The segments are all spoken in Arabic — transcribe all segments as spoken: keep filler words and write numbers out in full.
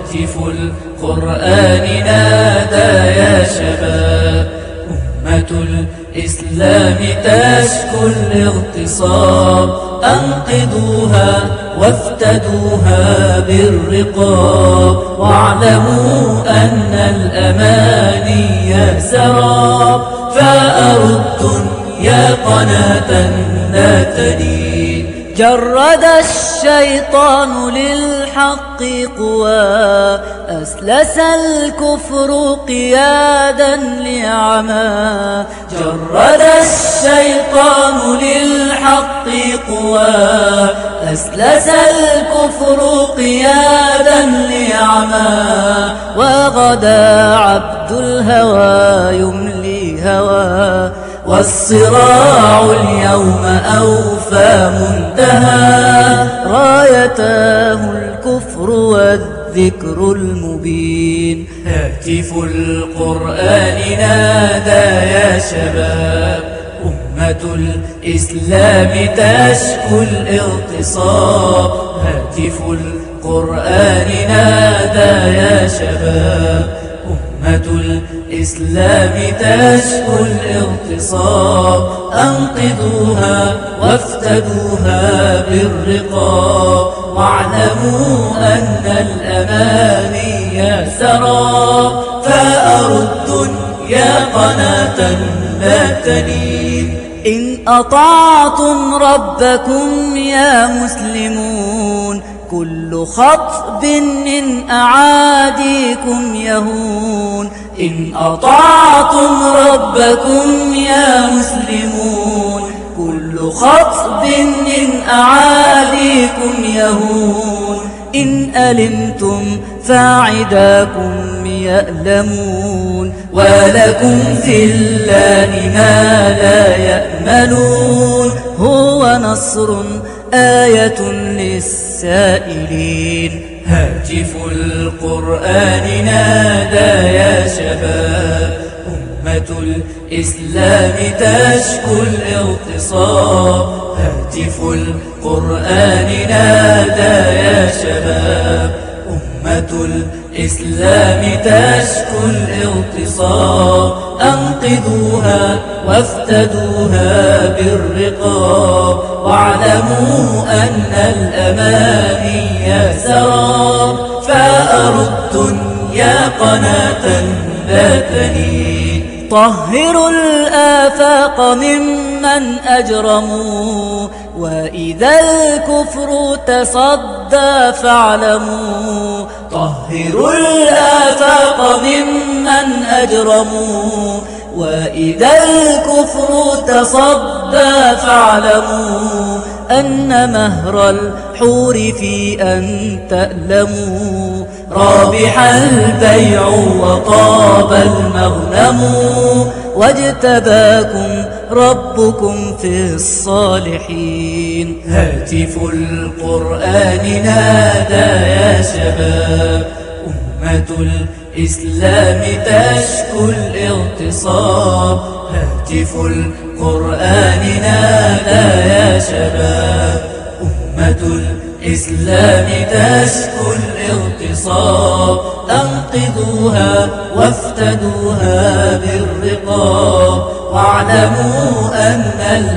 هاتف القرآن نادى يا شباب أمة الإسلام تشكو الاغتصاب أنقذوها وافتدوها بالرقاب واعلموا أن الأماني سراب فأرد يا قناة لا تلين جرد الشيطان للحق قوى أسلس الكفر قيادا لعمى جرد الشيطان للحق قوى أسلس الكفر قيادا لعمى وغدا عبد الهوى يملي هوى والصراع اليوم أوفى منتهى رايته الكفر والذكر المبين هاتف القرآن نادى يا شباب أمة الإسلام تشكو الاغتصاب هاتف القرآن نادى يا شباب أمة الإسلام تشكو الاغتصاب أنقذوها وافتدوها بالرقاب واعلموا أن الأماني سراب فأرد يا قناة لا تلين إن أطعتم ربكم يا مسلمون كل خطب من أعاديكم يهون إن أطعتم ربكم يا مسلمون كل خطب من أعاديكم يهون إن ألمتم فاعداكم يألمون ولكم في الله ما لا يأملون هو نصر آية للسائلين هاتف القرآن نادى يا شباب أمة الإسلام تشكو الاغتصاب هاتف القرآن نادى يا شباب أمة الإسلام تشكو الاغتصاب أنقذوها وافتدوها بالرقاب واعلموا أن الأماني سراب فأرد يا قناة لا تلين طهروا الآفاق ممن أجرموا وإذا الكفر تصدى فاعلموا طهروا الآفاق ممن أجرموا وإذا الكفر تصدى فاعلموا أن مهر الحور في أن تألموا رابح البيع وطاب المغنم واجتباكم ربكم في الصالحين هاتف القرآن نادى يا شباب أمة الإسلام تشكو الاغتصاب هاتف القرآن نادى يا شباب أمة الإسلام تشكو الاغتصاب أنقذوها وافتدوها بالرقاب واعلموا أن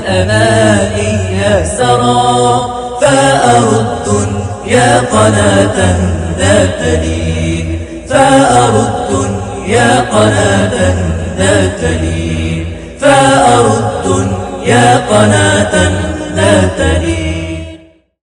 الأماني سراب فأرد يا قناة لا تلين فأرد يا قناة لا تلين فأرد يا قناة